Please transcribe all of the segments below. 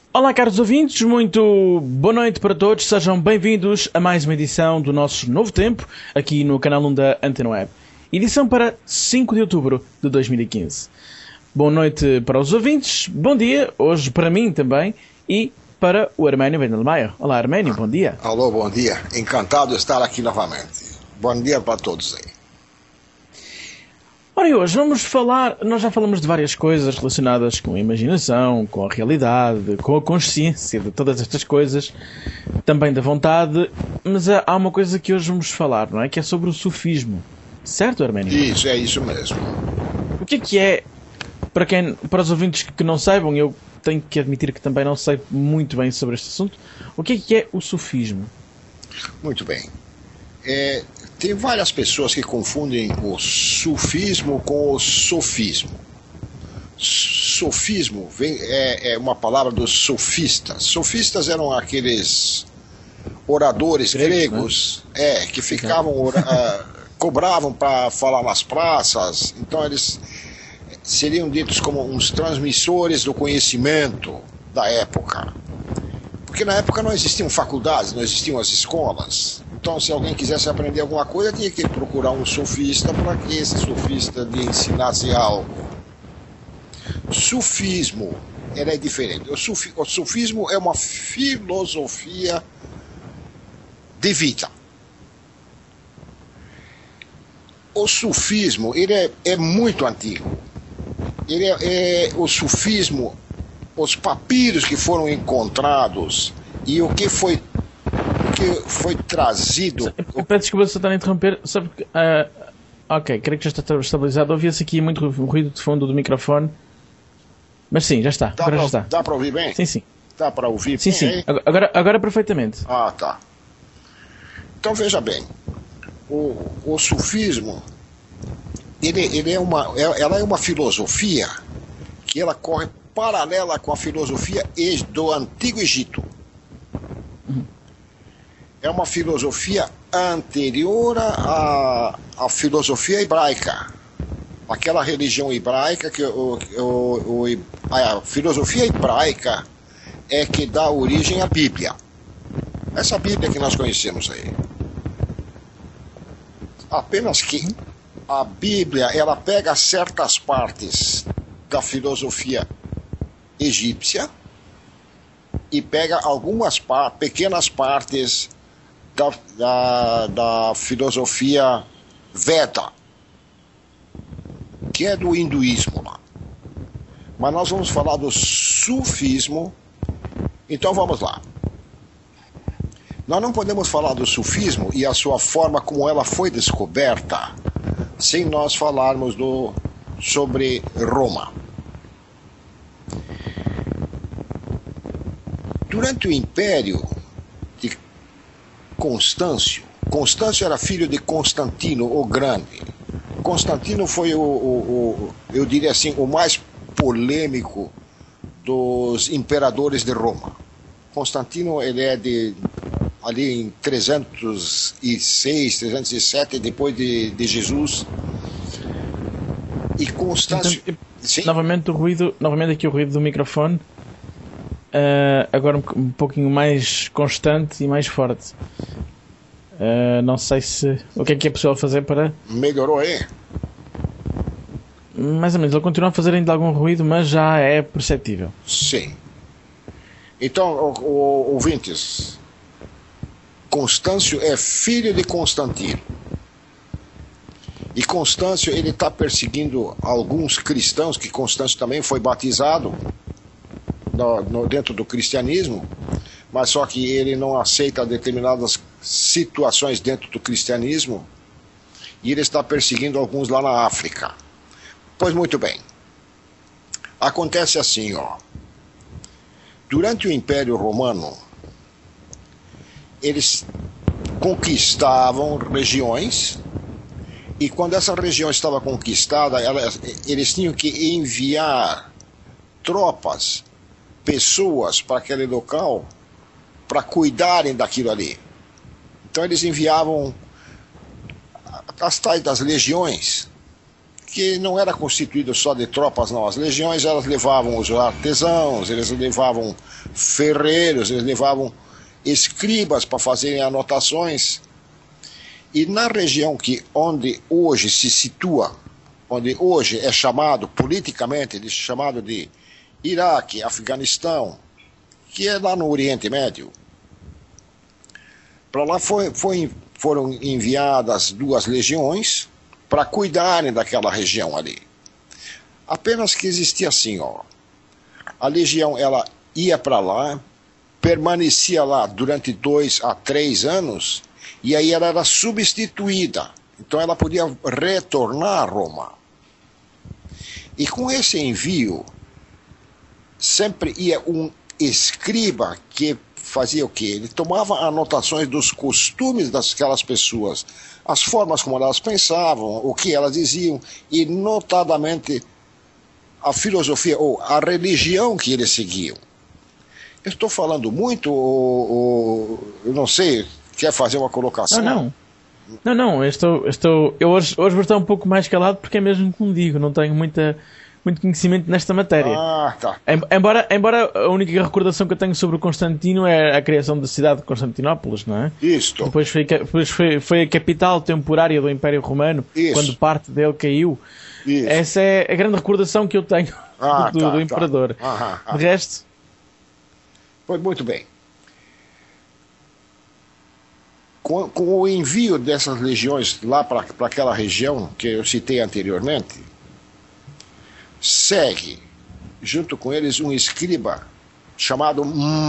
Olá, caros ouvintes, muito boa noite para todos, sejam bem-vindos a mais uma edição do nosso Novo Tempo, aqui no canal 1 da Antena Web. Edição para 5 de outubro de 2015. Boa noite para os ouvintes, bom dia, hoje para mim também, e para o Arménio Vendelmayer. Olá, Arménio, bom dia. Alô, bom dia, encantado de estar aqui novamente. Bom dia para todos aí. Ora, e hoje vamos falar, nós já falamos de várias coisas relacionadas com a imaginação, com a realidade, com a consciência de todas estas coisas, também da vontade, mas há uma coisa que hoje vamos falar, não é? Que é sobre o sufismo. Certo, Arménio? Isso, é isso mesmo. O que é, para os ouvintes que não saibam, eu tenho que admitir que também não sei muito bem sobre este assunto, o que é o sufismo? Muito bem. Tem várias pessoas que confundem o sufismo com o sofismo. Sofismo é uma palavra dos sofistas. Sofistas eram aqueles oradores gregos, né? Que ficavam cobravam para falar nas praças. Então eles seriam ditos como uns transmissores do conhecimento da época. Porque na época não existiam faculdades, não existiam as escolas. Então, se alguém quisesse aprender alguma coisa, tinha que procurar um sofista para que esse sofista lhe ensinasse algo. Sufismo é diferente. O sufismo é uma filosofia de vida. O sufismo ele é muito antigo. O sufismo, os papiros que foram encontrados e o que foi trazido. Peço desculpa se estar a interromper, sabe que. Ok, creio que já está estabilizado. Ouvia-se aqui muito ruído de fundo do microfone. Mas sim, já está. Agora já está. Dá para ouvir bem? Sim, sim. Dá para ouvir sim, bem? Sim, agora perfeitamente. Ah, tá. Então veja bem, o sufismo, ela é uma filosofia que ela corre paralela com a filosofia do Antigo Egito. É uma filosofia anterior à filosofia hebraica. Aquela religião hebraica, a filosofia hebraica é que dá origem à Bíblia. Essa Bíblia que nós conhecemos aí. Apenas que a Bíblia, ela pega certas partes da filosofia egípcia e pega algumas pequenas partes da filosofia Veda, que é do hinduísmo lá. Mas nós vamos falar do sufismo, então vamos lá. Nós não podemos falar do sufismo e a sua forma como ela foi descoberta sem nós falarmos sobre Roma. Durante o Império de Constâncio era filho de Constantino o Grande. Constantino foi eu diria assim, o mais polêmico dos imperadores de Roma. Constantino, ele é ali em 306, 307 depois de Jesus. E Constâncio... Então, novamente aqui o ruído do microfone. Agora um pouquinho mais constante e mais forte. Não sei se... O que é possível fazer para... Melhorou aí? Mais ou menos. Ele continua a fazer ainda algum ruído, mas já é perceptível. Sim. Então, ouvintes, Constâncio é filho de Constantino. E Constâncio, ele está perseguindo alguns cristãos, que Constâncio também foi batizado dentro do cristianismo, mas só que ele não aceita determinadas situações dentro do cristianismo, e ele está perseguindo alguns lá na África. Pois muito bem. Acontece assim, durante o Império Romano, eles conquistavam regiões, e quando essa região estava conquistada, eles tinham que enviar tropas, pessoas para aquele local para cuidarem daquilo ali. Então eles enviavam as tais das legiões, que não era constituído só de tropas, não. As legiões, elas levavam os artesãos, eles levavam ferreiros, eles levavam escribas para fazerem anotações. E na região onde hoje se situa, onde hoje é chamado politicamente, chamado de Iraque, Afeganistão, que é lá no Oriente Médio, para lá foram enviadas 2 legiões para cuidarem daquela região ali. Apenas que existia assim, ó, a legião ela ia para lá, permanecia lá durante 2 a 3 anos, e aí ela era substituída. Então ela podia retornar a Roma. E com esse envio, sempre ia um escriba que fazia o quê? Ele tomava anotações dos costumes daquelas pessoas, as formas como elas pensavam, o que elas diziam, e notadamente a filosofia ou a religião que eles seguiam. Eu estou falando muito, eu não sei, quer fazer uma colocação? Não, eu hoje vou estar um pouco mais calado porque é mesmo como digo, não tenho muito conhecimento nesta matéria. Tá. Embora a única recordação que eu tenho sobre o Constantino é a criação da cidade de Constantinópolis, não é? Isto. Depois foi a capital temporária do Império Romano, quando parte dele caiu. Isso. Essa é a grande recordação que eu tenho do imperador. De resto... Pois muito bem. Com o envio dessas legiões lá para aquela região que eu citei anteriormente, segue, junto com eles, um escriba chamado...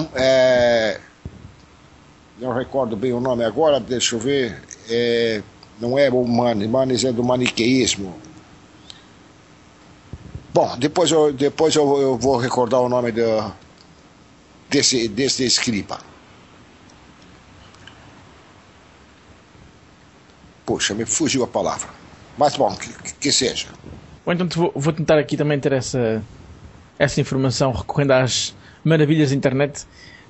não recordo bem o nome agora, deixa eu ver... não é o Manes, é do maniqueísmo. Bom, depois eu vou recordar o nome desse escriba. Poxa, me fugiu a palavra. Mas bom, que seja. Ou então vou tentar aqui também ter essa informação recorrendo às maravilhas da internet.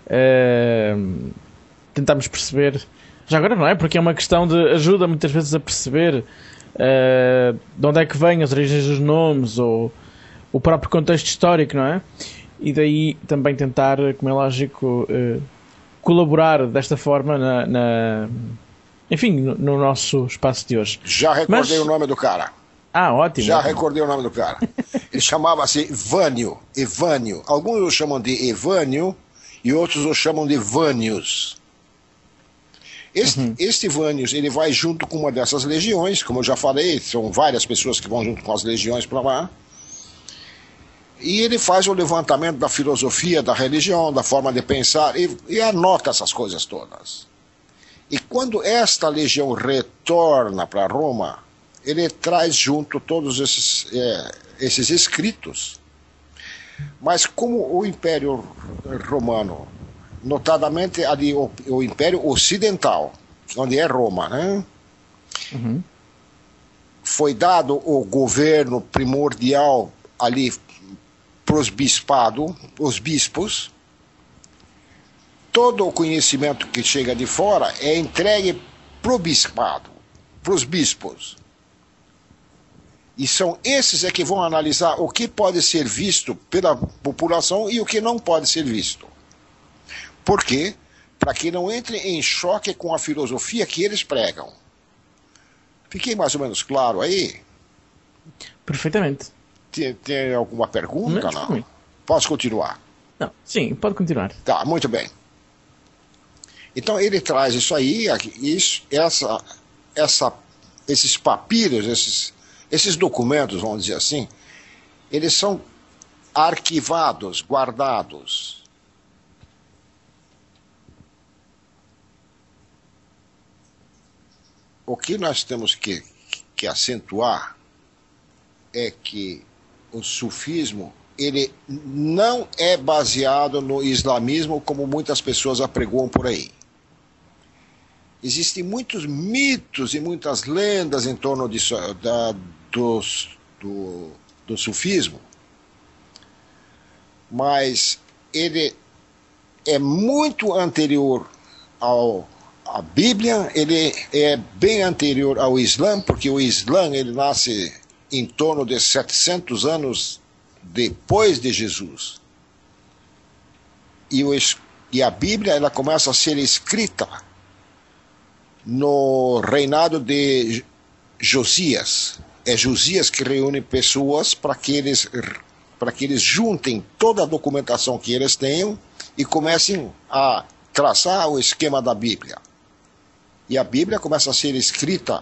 Tentarmos perceber. Já agora não é? Porque é uma questão de ajuda muitas vezes a perceber de onde é que vêm as origens dos nomes ou o próprio contexto histórico, não é? E daí também tentar, como é lógico, colaborar desta forma enfim, no nosso espaço de hoje. Já recordei o nome do cara. Ótimo. Já recordei o nome do cara. Ele chamava-se Evânio. Alguns o chamam de Evânio e outros o chamam de Vânios. Este Vânios, ele vai junto com uma dessas legiões, como eu já falei, são várias pessoas que vão junto com as legiões para lá. E ele faz o levantamento da filosofia, da religião, da forma de pensar, e anota essas coisas todas. E quando esta legião retorna para Roma, ele traz junto todos esses escritos. Mas como o Império Romano, notadamente ali o Império Ocidental, onde é Roma, né? Uhum. Foi dado o governo primordial ali para os bispos, todo o conhecimento que chega de fora é entregue para o bispado, para os bispos. E são esses que vão analisar o que pode ser visto pela população e o que não pode ser visto. Por quê? Para que não entre em choque com a filosofia que eles pregam. Fiquei mais ou menos claro aí? Perfeitamente. Tem alguma pergunta? Não? Posso continuar? Não, sim, pode continuar. Tá, muito bem. Então ele traz isso aí, esses papiros, esses documentos, vamos dizer assim, eles são arquivados, guardados. O que nós temos que acentuar é que o sufismo, ele não é baseado no islamismo como muitas pessoas apregoam por aí. Existem muitos mitos e muitas lendas em torno do sufismo, mas ele é muito anterior à Bíblia, ele é bem anterior ao Islã, porque o Islã ele nasce em torno de 700 anos depois de Jesus. E a Bíblia ela começa a ser escrita no reinado de Josias. É Josias que reúne pessoas para que eles juntem toda a documentação que eles tenham e comecem a traçar o esquema da Bíblia. E a Bíblia começa a ser escrita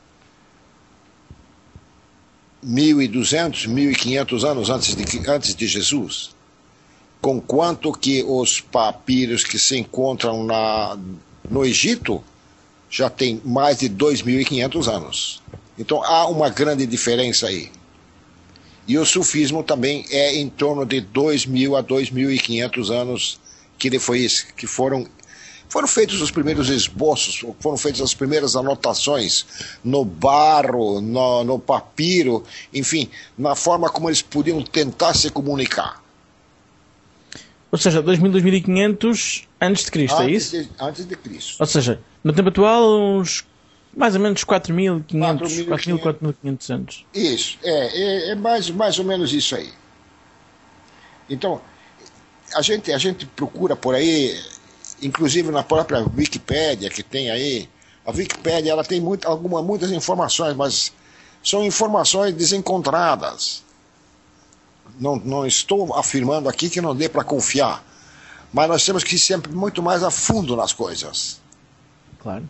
1.200, 1.500 anos antes de Jesus, conquanto que os papiros que se encontram no Egito já tem mais de 2.500 anos. Então há uma grande diferença aí. E o sufismo também é em torno de 2.000 a 2.500 anos que foram feitos os primeiros esboços, foram feitas as primeiras anotações no barro, no papiro, enfim, na forma como eles podiam tentar se comunicar. Ou seja, 2.000, 2.500 antes de Cristo, é isso? Antes de Cristo. Ou seja, no tempo atual, uns mais ou menos 4.500, 4.500 anos. Isso, é mais ou menos isso aí. Então, a gente procura por aí, inclusive na própria Wikipédia que tem aí. A Wikipédia ela tem muitas informações, mas são informações desencontradas. Não estou afirmando aqui que não dê para confiar, mas nós temos que ir sempre muito mais a fundo nas coisas. Claro.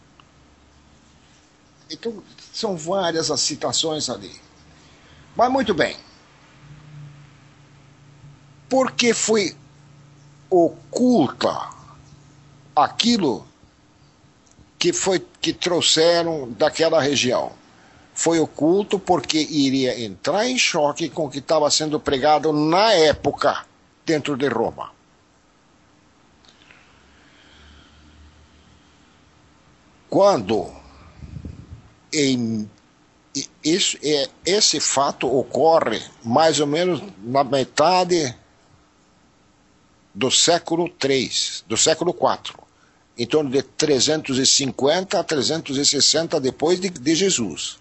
Então, são várias as citações ali. Mas muito bem. Por que foi oculta aquilo que trouxeram daquela região? Foi oculto porque iria entrar em choque com o que estava sendo pregado na época dentro de Roma. Quando esse fato ocorre mais ou menos na metade do século III, do século IV, em torno de 350 a 360 depois de Jesus.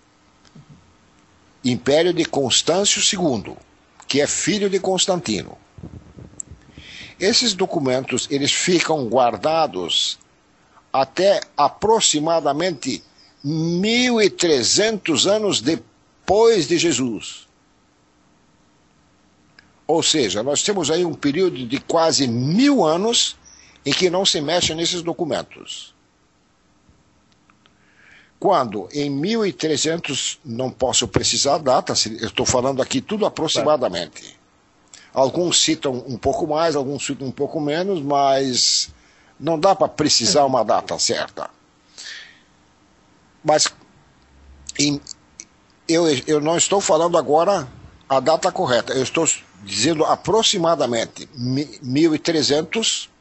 Império de Constâncio II, que é filho de Constantino. Esses documentos eles ficam guardados até aproximadamente 1.300 anos depois de Jesus. Ou seja, nós temos aí um período de quase 1.000 anos em que não se mexe nesses documentos. Quando, em 1.300, não posso precisar a data, eu estou falando aqui tudo aproximadamente. Alguns citam um pouco mais, alguns citam um pouco menos, mas não dá para precisar uma data certa. Mas eu não estou falando agora a data correta, eu estou dizendo aproximadamente 1.300.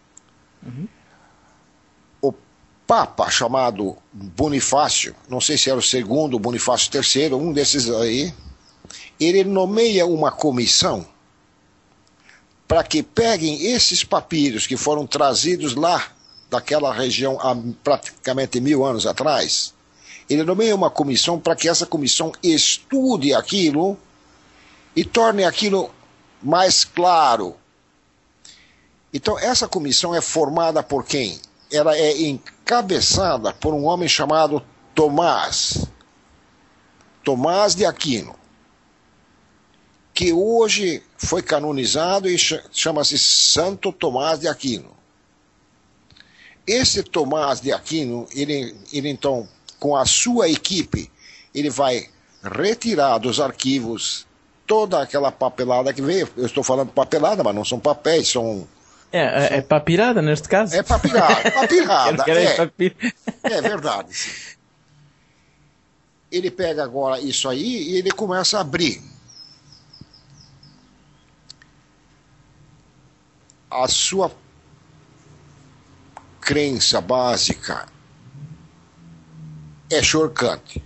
O Papa chamado Bonifácio, não sei se era o segundo, Bonifácio III, um desses aí, ele nomeia uma comissão para que peguem esses papiros que foram trazidos lá daquela região há praticamente 1.000 anos atrás. Ele nomeia uma comissão para que essa comissão estude aquilo e torne aquilo mais claro. Então essa comissão é formada por quem? Ela é encabeçada por um homem chamado Tomás de Aquino, que hoje foi canonizado e chama-se Santo Tomás de Aquino. Esse Tomás de Aquino, ele então, com a sua equipe, ele vai retirar dos arquivos toda aquela papelada que veio. Eu estou falando papelada, mas não são papéis, são... É papirada neste caso? É papirada, É verdade. Sim. Ele pega agora isso aí e ele começa a abrir. A sua crença básica é chocante.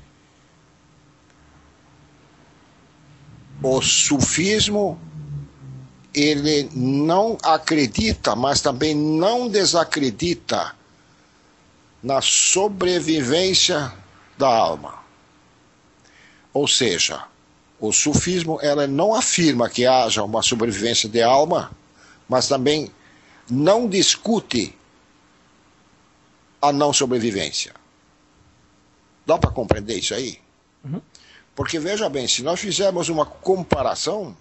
O sufismo, ele não acredita, mas também não desacredita na sobrevivência da alma. Ou seja, o sufismo ela não afirma que haja uma sobrevivência de alma, mas também não discute a não sobrevivência. Dá para compreender isso aí? Uhum. Porque, veja bem, se nós fizermos uma comparação,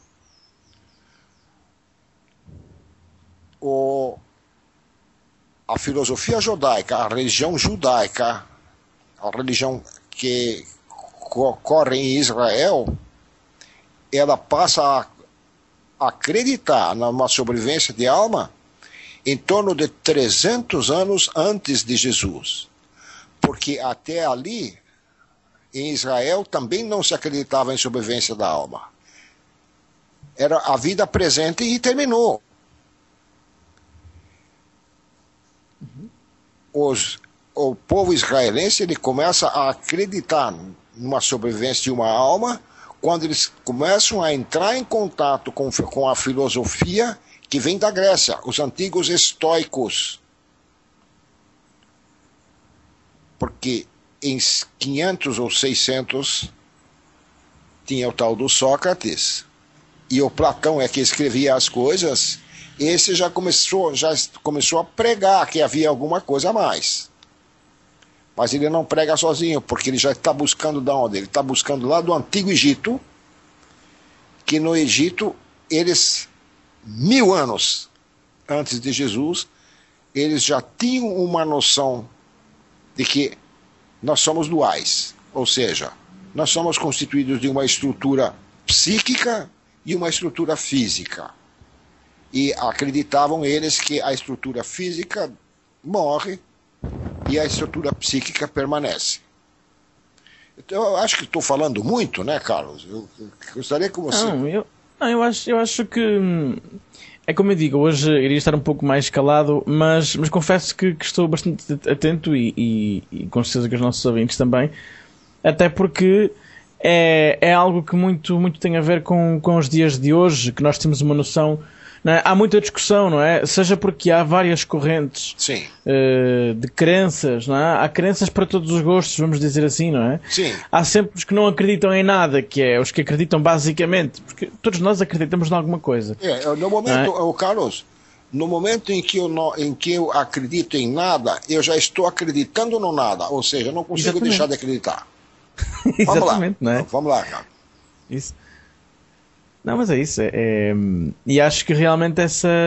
a filosofia judaica, a religião judaica, a religião que ocorre em Israel, ela passa a acreditar numa sobrevivência de alma em torno de 300 anos antes de Jesus. Porque até ali, em Israel, também não se acreditava em sobrevivência da alma. Era a vida presente e terminou. O povo israelense ele começa a acreditar numa sobrevivência de uma alma quando eles começam a entrar em contato com a filosofia que vem da Grécia, os antigos estoicos. Porque em 500 ou 600 tinha o tal do Sócrates, e o Platão é que escrevia as coisas. Esse já começou a pregar que havia alguma coisa a mais. Mas ele não prega sozinho, porque ele já está buscando de onde? Ele está buscando lá do Antigo Egito, que no Egito, eles, 1000 anos antes de Jesus, eles já tinham uma noção de que nós somos duais. Ou seja, nós somos constituídos de uma estrutura psíquica e uma estrutura física. E acreditavam eles que a estrutura física morre e a estrutura psíquica permanece. Então, eu acho que estou falando muito, né, Carlos? Eu gostaria que você... Eu acho que... É como eu digo, hoje iria estar um pouco mais calado, mas confesso que estou bastante atento e com certeza que os nossos ouvintes também, até porque é algo que muito tem a ver com os dias de hoje, que nós temos uma noção... Não é? Há muita discussão, não é? Seja porque há várias correntes de crenças, não é? Há crenças para todos os gostos, vamos dizer assim, não é? Sim. Há sempre os que não acreditam em nada, que é os que acreditam basicamente, porque todos nós acreditamos em alguma coisa. No momento, Carlos, no momento em que eu acredito em nada, eu já estou acreditando no nada, ou seja, eu não consigo deixar de acreditar. Exatamente, não é? Vamos lá, Carlos. Isso. Não, mas é isso. E acho que realmente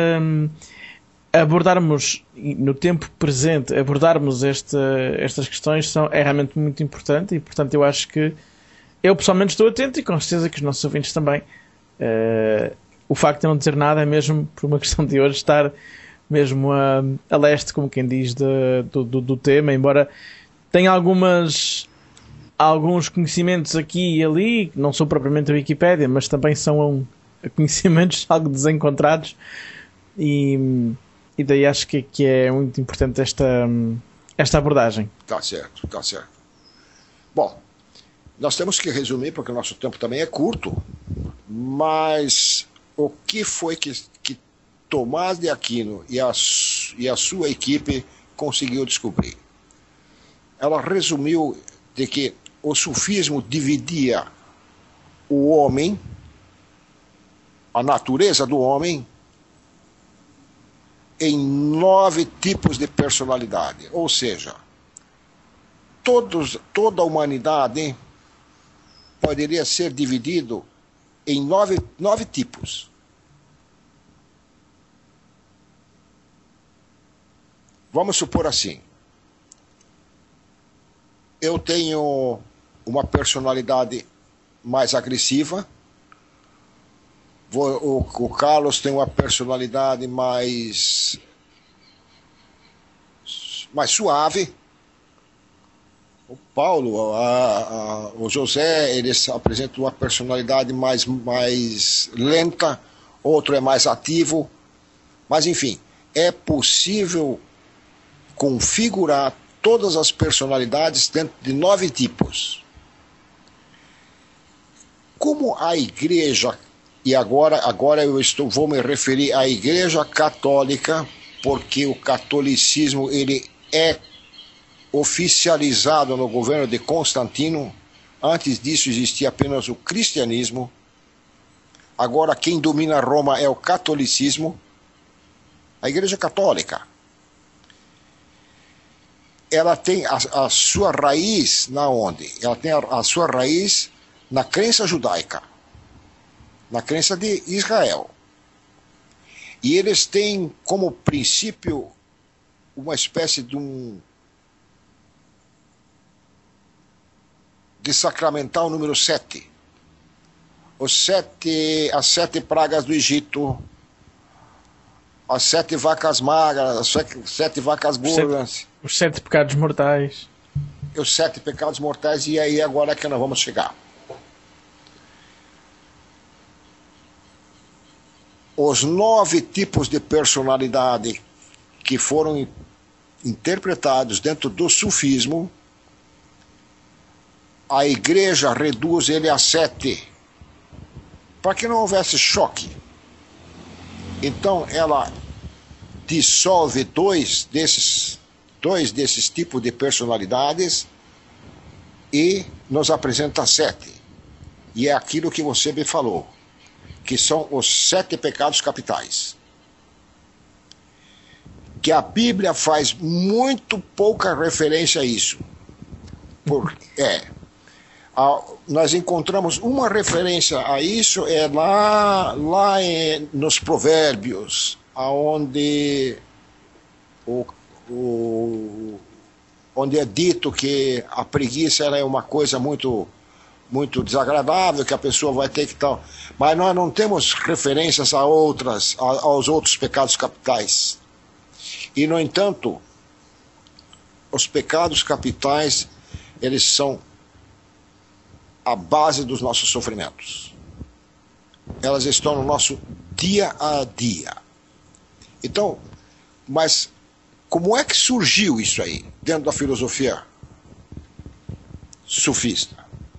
abordarmos no tempo presente, abordarmos estas questões é realmente muito importante e, portanto, eu acho que eu pessoalmente estou atento e com certeza que os nossos ouvintes também. O facto de não dizer nada é mesmo por uma questão de hoje estar mesmo a leste, como quem diz, do tema, embora tenha alguns conhecimentos aqui e ali, que não são propriamente a Wikipédia, mas também são conhecimentos algo desencontrados e daí acho que é muito importante esta abordagem. Tá certo. Bom, nós temos que resumir porque o nosso tempo também é curto, mas o que foi que Tomás de Aquino e a sua equipe conseguiu descobrir? Ela resumiu de que o sufismo dividia o homem, a natureza do homem, em 9 tipos de personalidade. Ou seja, toda a humanidade poderia ser dividido em 9 tipos. Vamos supor assim. Eu tenho uma personalidade mais agressiva, o Carlos tem uma personalidade mais suave, o Paulo, o José, eles apresentam uma personalidade mais lenta, outro é mais ativo, mas enfim, é possível configurar todas as personalidades dentro de 9 tipos. Como a igreja, e agora vou me referir à igreja católica, porque o catolicismo ele é oficializado no governo de Constantino, Antes disso existia apenas o cristianismo. Agora quem domina Roma é o catolicismo, a Igreja Católica. Ela tem a sua raiz na onde? Ela tem a sua raiz na crença judaica, na crença de Israel. E eles têm como princípio uma espécie de sacramental número 7. As 7 pragas do Egito, as 7 vacas magras, as 7 vacas gordas. Os 7 pecados mortais. Os 7 pecados mortais, e aí agora é que nós vamos chegar. Os 9 tipos de personalidade que foram interpretados dentro do sufismo, a igreja reduz ele a 7, para que não houvesse choque. Então ela dissolve dois desses tipos de personalidades e nos apresenta 7. E é aquilo que você me falou, que são os 7 pecados capitais. Que a Bíblia faz muito pouca referência a isso. Nós encontramos uma referência a isso lá nos Provérbios, onde onde é dito que a preguiça é uma coisa muito desagradável, que a pessoa vai ter que tal. Mas nós não temos referências aos outros pecados capitais. E, no entanto, os pecados capitais, eles são a base dos nossos sofrimentos. Elas estão no nosso dia a dia. Então, mas como é que surgiu isso aí, dentro da filosofia sufista?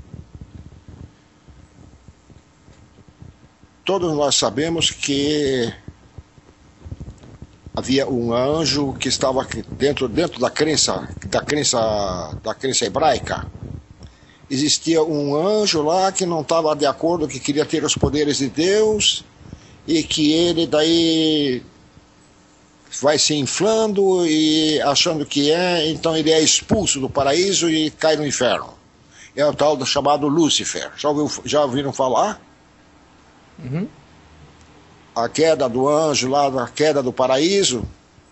Todos nós sabemos que havia um anjo que estava dentro da crença hebraica. Existia um anjo lá que não estava de acordo, que queria ter os poderes de Deus, e que ele daí vai se inflando e achando que então ele é expulso do paraíso e cai no inferno. É o tal chamado Lúcifer. Já ouviram falar? Uhum. A queda do anjo lá, a queda do paraíso,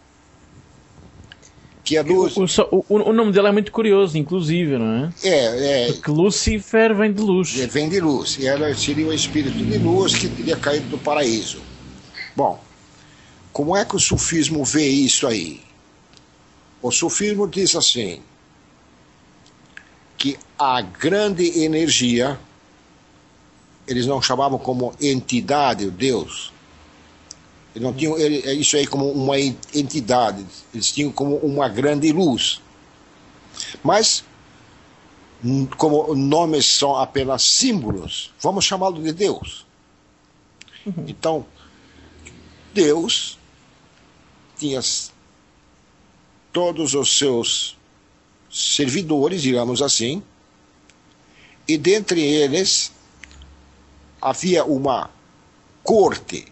que é luz. O nome dele é muito curioso, inclusive, não é? Porque Lúcifer vem de luz. Vem de luz. E ela seria o espírito de luz que teria caído do paraíso. Bom, como é que o sufismo vê isso aí? O sufismo diz assim, que a grande energia, eles não chamavam como entidade, o Deus. Eles não tinham isso aí como uma entidade, eles tinham como uma grande luz. Mas, como nomes são apenas símbolos, vamos chamá-lo de Deus. Uhum. Então, Deus tinha todos os seus servidores, digamos assim, e dentre eles havia uma corte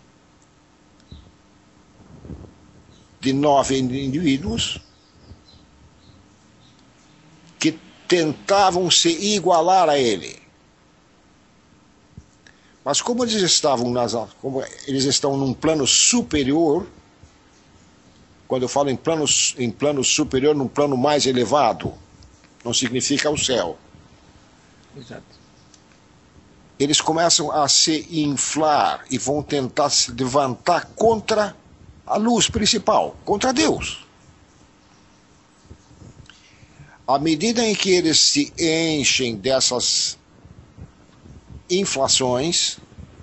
de 9 indivíduos que tentavam se igualar a ele. Mas como eles estão num plano superior, quando eu falo em plano superior, num plano mais elevado, não significa o céu. Exato. Eles começam a se inflar e vão tentar se levantar contra a luz principal, contra Deus. À medida em que eles se enchem dessas inflações,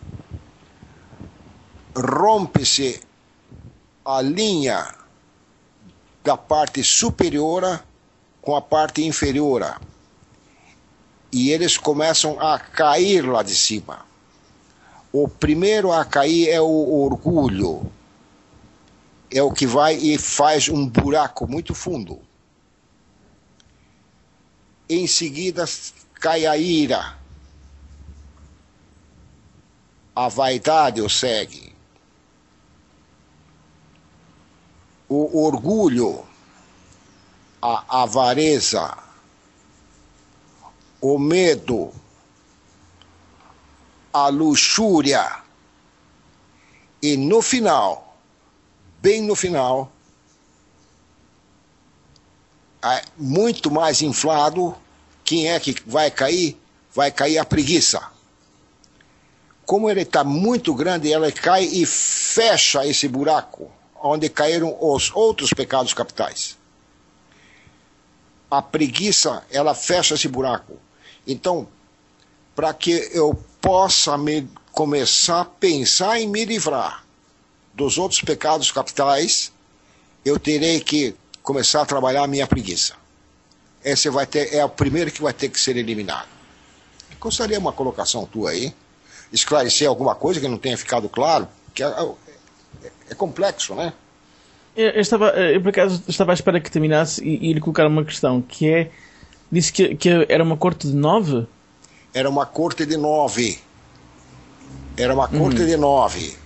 rompe-se a linha da parte superior com a parte inferior. E eles começam a cair lá de cima. O primeiro a cair é o orgulho. É o que vai e faz um buraco muito fundo. Em seguida, cai a ira. A vaidade o segue. O orgulho, a avareza, o medo, a luxúria. E no final, bem no final, muito mais inflado, quem é que vai cair? Vai cair a preguiça. Como ele está muito grande, ela cai e fecha esse buraco, onde caíram os outros pecados capitais. A preguiça, ela fecha esse buraco. Então, para que eu possa começar a pensar em me livrar dos outros pecados capitais, eu terei que começar a trabalhar a minha preguiça. Esse é o primeiro que vai ter que ser eliminado. Gostaria de uma colocação tua aí, esclarecer alguma coisa que não tenha ficado claro, que é complexo, né? Eu por acaso estava à espera que terminasse e lhe colocar uma questão, que é, disse que era uma corte de 9? Era uma corte de 9. Era uma corte de 9.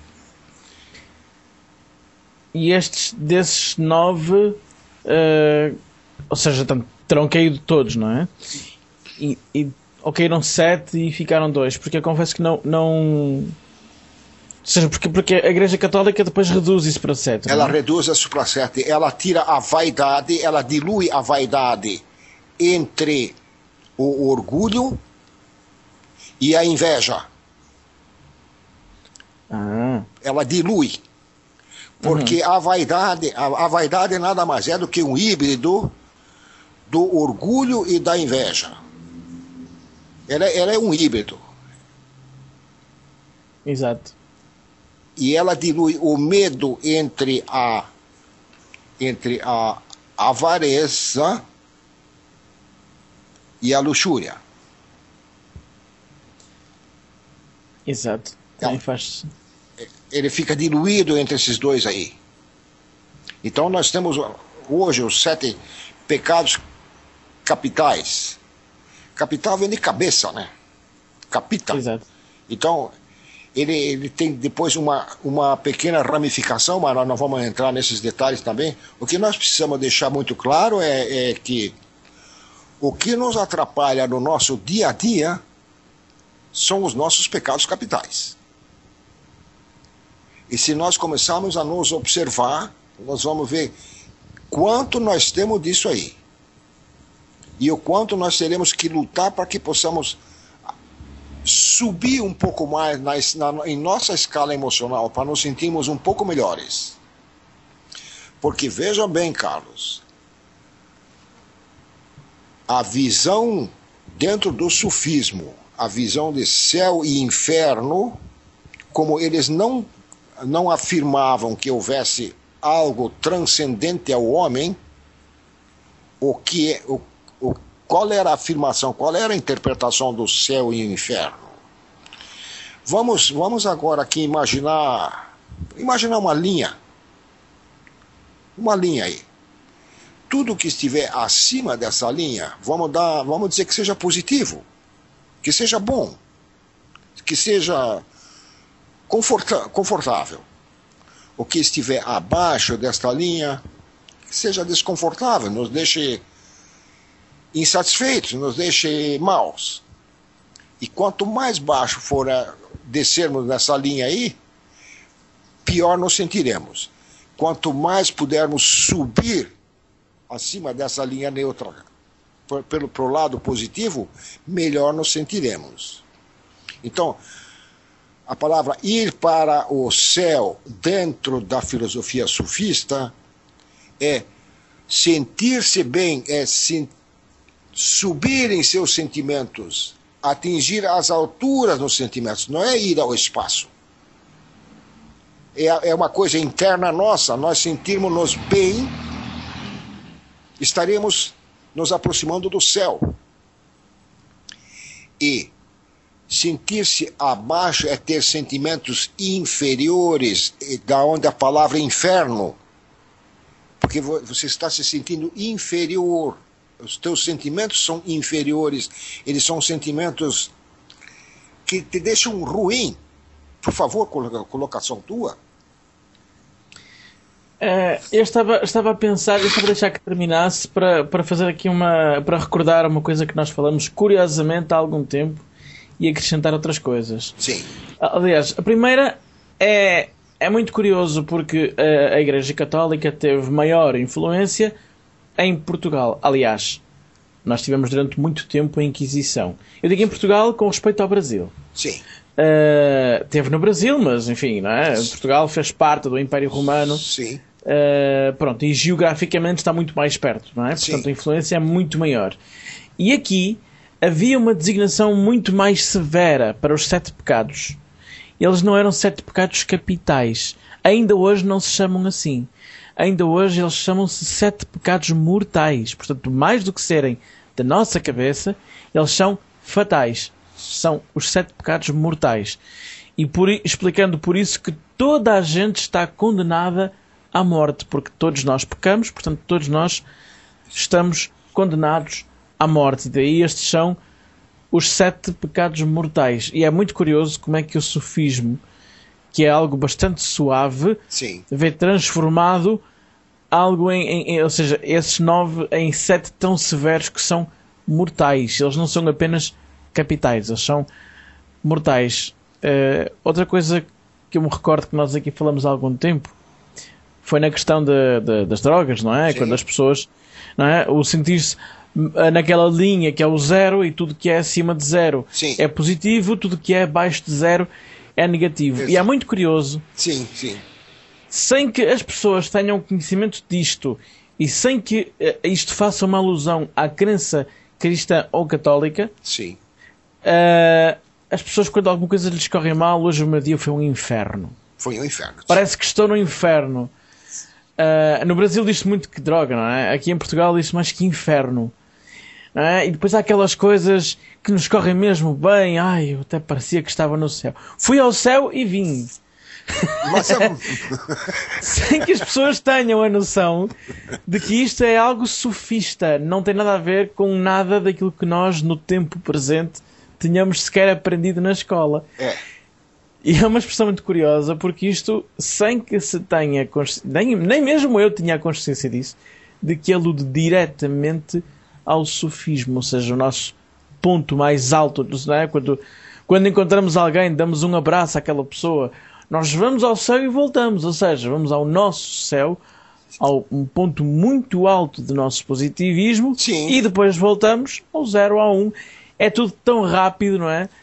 E desses 9, ou seja, terão caído todos, não é? Ou caíram 7 e ficaram 2, porque eu confesso que não... Ou seja, porque a Igreja Católica depois reduz isso para 7. Ela reduz isso para 7. Ela tira a vaidade, ela dilui a vaidade entre o orgulho e a inveja. Ela dilui. Porque a vaidade nada mais é do que um híbrido do orgulho e da inveja. Ela é um híbrido. Exato. E ela dilui o medo entre a avareza e a luxúria. Exato. Também faz. Ele fica diluído entre esses dois aí. Então nós temos hoje os 7 pecados capitais. Capital vem de cabeça, né? Capita. Exato. Então ele tem depois uma pequena ramificação, mas nós não vamos entrar nesses detalhes também. O que nós precisamos deixar muito claro é que o que nos atrapalha no nosso dia a dia são os nossos pecados capitais. E se nós começarmos a nos observar, nós vamos ver quanto nós temos disso aí. E o quanto nós teremos que lutar para que possamos subir um pouco mais em nossa escala emocional, para nos sentirmos um pouco melhores. Porque veja bem, Carlos, a visão dentro do sufismo, a visão de céu e inferno, como eles não afirmavam que houvesse algo transcendente ao homem, qual era a afirmação, qual era a interpretação do céu e inferno? Vamos agora aqui imaginar uma linha aí. Tudo que estiver acima dessa linha, vamos dizer que seja positivo, que seja bom, que seja confortável. O que estiver abaixo desta linha, que seja desconfortável, nos deixe insatisfeitos, nos deixe maus. E quanto mais baixo for descermos nessa linha aí, pior nos sentiremos. Quanto mais pudermos subir acima dessa linha neutra, pro lado positivo, melhor nos sentiremos. Então, a palavra ir para o céu dentro da filosofia sufista é sentir-se bem, é subir em seus sentimentos, atingir as alturas nos sentimentos, não é ir ao espaço. É uma coisa interna nossa, nós sentirmos-nos bem, estaremos nos aproximando do céu. E sentir-se abaixo é ter sentimentos inferiores, da onde a palavra inferno, porque você está se sentindo inferior. os teus sentimentos são inferiores, eles são sentimentos que te deixam ruim. Por favor, colocação tua. Eu estava a pensar, estava a deixar que terminasse para fazer aqui para recordar uma coisa que nós falamos curiosamente há algum tempo e acrescentar outras coisas. Sim. Aliás, a primeira é muito curioso porque a Igreja Católica teve maior influência em Portugal. Aliás, nós tivemos durante muito tempo a Inquisição. Eu digo em Portugal com respeito ao Brasil. Sim. Teve no Brasil, mas enfim, não é? Portugal fez parte do Império Romano. Sim. Pronto, e geograficamente está muito mais perto, não é? Sim. Portanto, a influência é muito maior. E aqui havia uma designação muito mais severa para os 7 pecados. Eles não eram 7 pecados capitais. Ainda hoje não se chamam assim. Ainda hoje eles chamam-se 7 pecados mortais. Portanto, mais do que serem da nossa cabeça, eles são fatais. São os 7 pecados mortais. E explicando por isso que toda a gente está condenada à morte, porque todos nós pecamos, portanto todos nós estamos condenados à morte. E daí estes são os 7 pecados mortais. E é muito curioso como é que o sufismo, que é algo bastante suave, Sim. vê transformado algo ou seja, esses 9 em 7 tão severos que são mortais. Eles não são apenas capitais, eles são mortais. Outra coisa que eu me recordo que nós aqui falamos há algum tempo foi na questão das drogas, não é? Sim. Quando as pessoas, não é? O sentir-se naquela linha que é o 0 e tudo que é acima de 0 Sim. é positivo, tudo que é abaixo de 0 é negativo. Isso. E é muito curioso, Sim, sim. sem que as pessoas tenham conhecimento disto e sem que isto faça uma alusão à crença cristã ou católica, Sim. as pessoas, quando alguma coisa lhes corre mal, hoje o meu dia foi um inferno. Foi um inferno. Parece que estou no inferno. No Brasil diz-se muito que droga, não é? Aqui em Portugal diz-se mais que inferno. Não é? E depois há aquelas coisas que nos correm mesmo bem. Ai, eu até parecia que estava no céu. Fui ao céu e vim. Mas Sem que as pessoas tenham a noção de que isto é algo sofista. Não tem nada a ver com nada daquilo que nós, no tempo presente, tínhamos sequer aprendido na escola. E é uma expressão muito curiosa, porque isto, sem que se tenha nem mesmo eu tinha a consciência disso, de que alude diretamente ao sufismo, ou seja, o nosso ponto mais alto, não é? Quando encontramos alguém, damos um abraço àquela pessoa, nós vamos ao céu e voltamos, ou seja, vamos ao nosso céu, ao um ponto muito alto do nosso positivismo. Sim. E depois voltamos ao 0, ao 1. É tudo tão rápido, não é?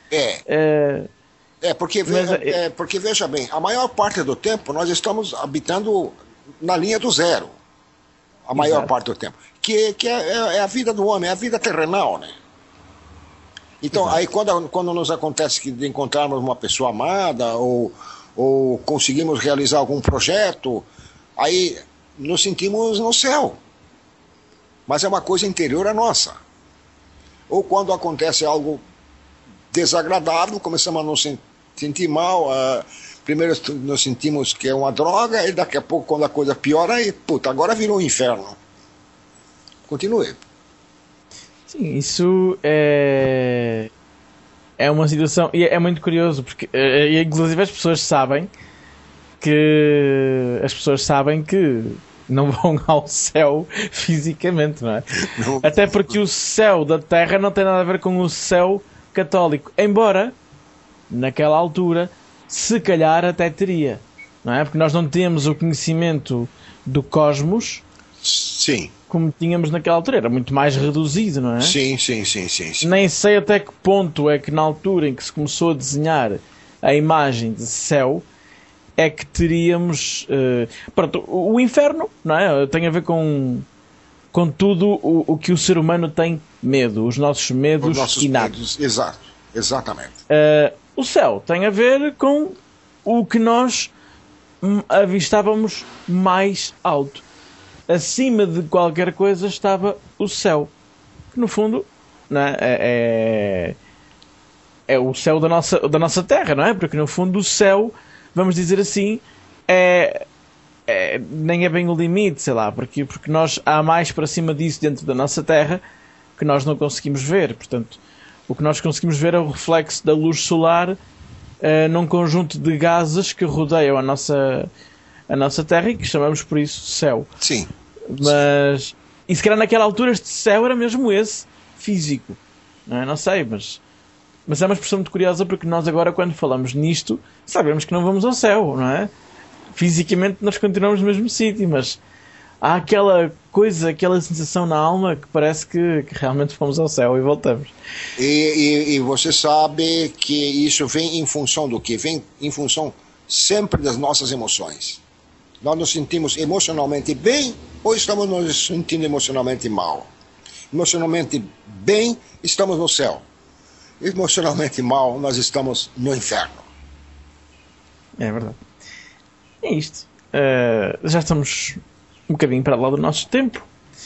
Porque veja bem, a maior parte do tempo nós estamos habitando na linha do 0. A maior Exato. parte do tempo. Que é a vida do homem, é a vida terrenal, né? Então, Exato. aí quando nos acontece de encontrarmos uma pessoa amada ou conseguimos realizar algum projeto, aí nos sentimos no céu. Mas é uma coisa interior a nossa. Ou quando acontece algo desagradável, começamos a nos sentir mal. Primeiro nós sentimos que é uma droga, e daqui a pouco, quando a coisa piora, aí, puta, agora virou um inferno. Continue. Sim, isso é uma situação, e é muito curioso, porque inclusive as pessoas sabem que não vão ao céu fisicamente, não é? Não. Até porque o céu da Terra não tem nada a ver com o céu católico, embora naquela altura se calhar até teria, não é? Porque nós não temos o conhecimento do cosmos Sim. como tínhamos naquela altura, era muito mais reduzido, não é? Sim. Nem sei até que ponto é que na altura em que se começou a desenhar a imagem de céu é que teríamos... pronto, o inferno, não é? Tem a ver com tudo o que o ser humano tem medo, os nossos medos Os nossos inatos. medos, exatamente. O céu tem a ver com o que nós avistávamos mais alto. Acima de qualquer coisa estava o céu, que no fundo, não é o céu da nossa terra, não é? Porque no fundo o céu, vamos dizer assim, nem é bem o limite, sei lá, porque nós há mais para cima disso dentro da nossa Terra que nós não conseguimos ver. Portanto, o que nós conseguimos ver é o reflexo da luz solar num conjunto de gases que rodeiam a nossa Terra e que chamamos por isso céu. Sim. Mas, e se calhar naquela altura este céu era mesmo esse, físico. Não sei, mas é uma expressão muito curiosa porque nós agora, quando falamos nisto, sabemos que não vamos ao céu, não é? Fisicamente nós continuamos no mesmo sítio, mas há aquela coisa, aquela sensação na alma que parece que realmente fomos ao céu e voltamos. E você sabe que isso vem em função do quê? Vem em função sempre das nossas emoções. Nós nos sentimos emocionalmente bem ou estamos nos sentindo emocionalmente mal? Emocionalmente bem, estamos no céu. Emocionalmente mal, nós estamos no inferno. É verdade. É isto. Já estamos um bocadinho para lá do nosso tempo.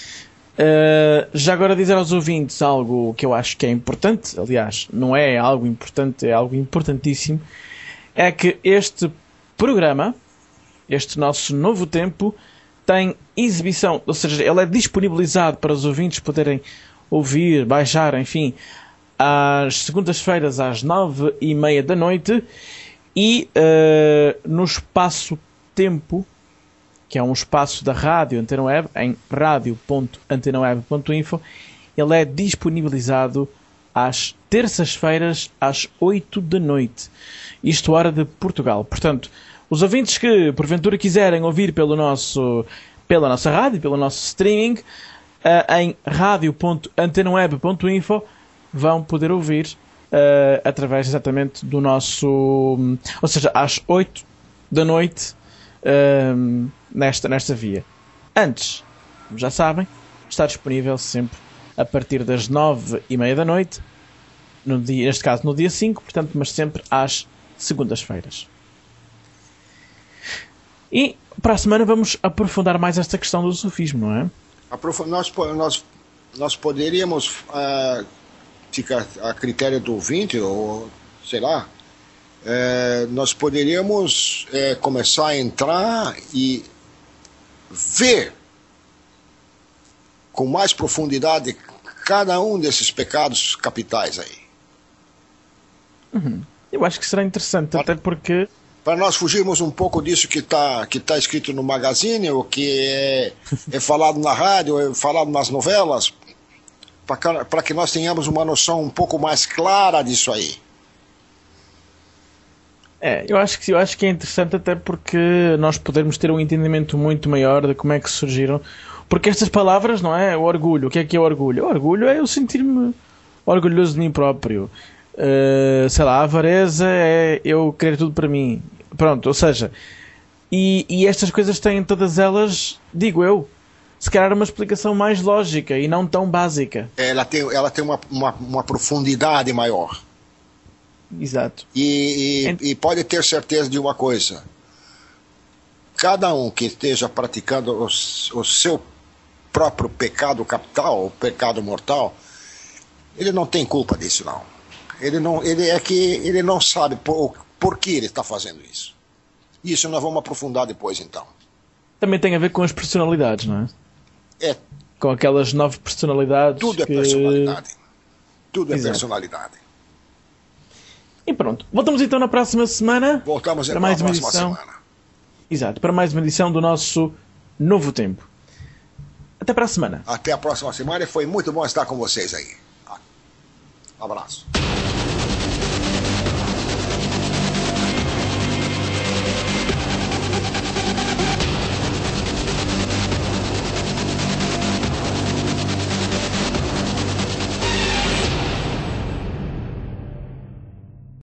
Já agora dizer aos ouvintes algo que eu acho que é importante. Aliás, não é algo importante, é algo importantíssimo. É que este programa, este nosso novo tempo, tem exibição, ou seja, ele é disponibilizado para os ouvintes poderem ouvir, baixar, enfim, às segundas-feiras às 9h30 da noite e no espaço-tempo, que é um espaço da Rádio Antena Web, em radio.antenaweb.info, ele é disponibilizado às terças-feiras às 8 da noite, isto hora de Portugal. Portanto, os ouvintes que porventura quiserem ouvir pela nossa rádio, pelo nosso streaming, em radio.antenaweb.info, vão poder ouvir através exatamente do nosso... Ou seja, às 8 da noite nesta via. Antes, já sabem, está disponível sempre a partir das 9h30 da noite, neste caso no dia 5, portanto, mas sempre às segundas-feiras. E para a semana vamos aprofundar mais esta questão do sufismo, não é? Nós poderíamos ficar a critério do ouvinte, ou sei lá, nós poderíamos começar a entrar e ver com mais profundidade cada um desses pecados capitais aí. Eu acho que será interessante, até porque... Para nós fugirmos um pouco disso que tá escrito no magazine, ou que é falado na rádio, é falado nas novelas, para que nós tenhamos uma noção um pouco mais clara disso aí. Eu acho que é interessante, até porque nós podermos ter um entendimento muito maior de como é que surgiram. Porque estas palavras, não é? O orgulho. O que é o orgulho? O orgulho é eu sentir-me orgulhoso de mim próprio. Sei lá, a avareza é eu querer tudo para mim. Pronto, ou seja, e estas coisas têm todas elas, digo eu, se calhar uma explicação mais lógica e não tão básica. Ela tem uma profundidade maior. Exato. E pode ter certeza de uma coisa: cada um que esteja praticando o seu próprio pecado capital, o pecado mortal, ele não tem culpa disso, não. Ele não sabe por que ele está fazendo isso. Isso nós vamos aprofundar depois, então. Também tem a ver com as personalidades, não é? Com aquelas 9 personalidades. Tudo é personalidade. Tudo é personalidade. E pronto. Voltamos então na próxima semana. Voltamos para mais na uma próxima edição. semana. Exato, para mais uma edição do nosso novo tempo. Até para a semana. Até a próxima semana e foi muito bom estar com vocês aí. Abraço.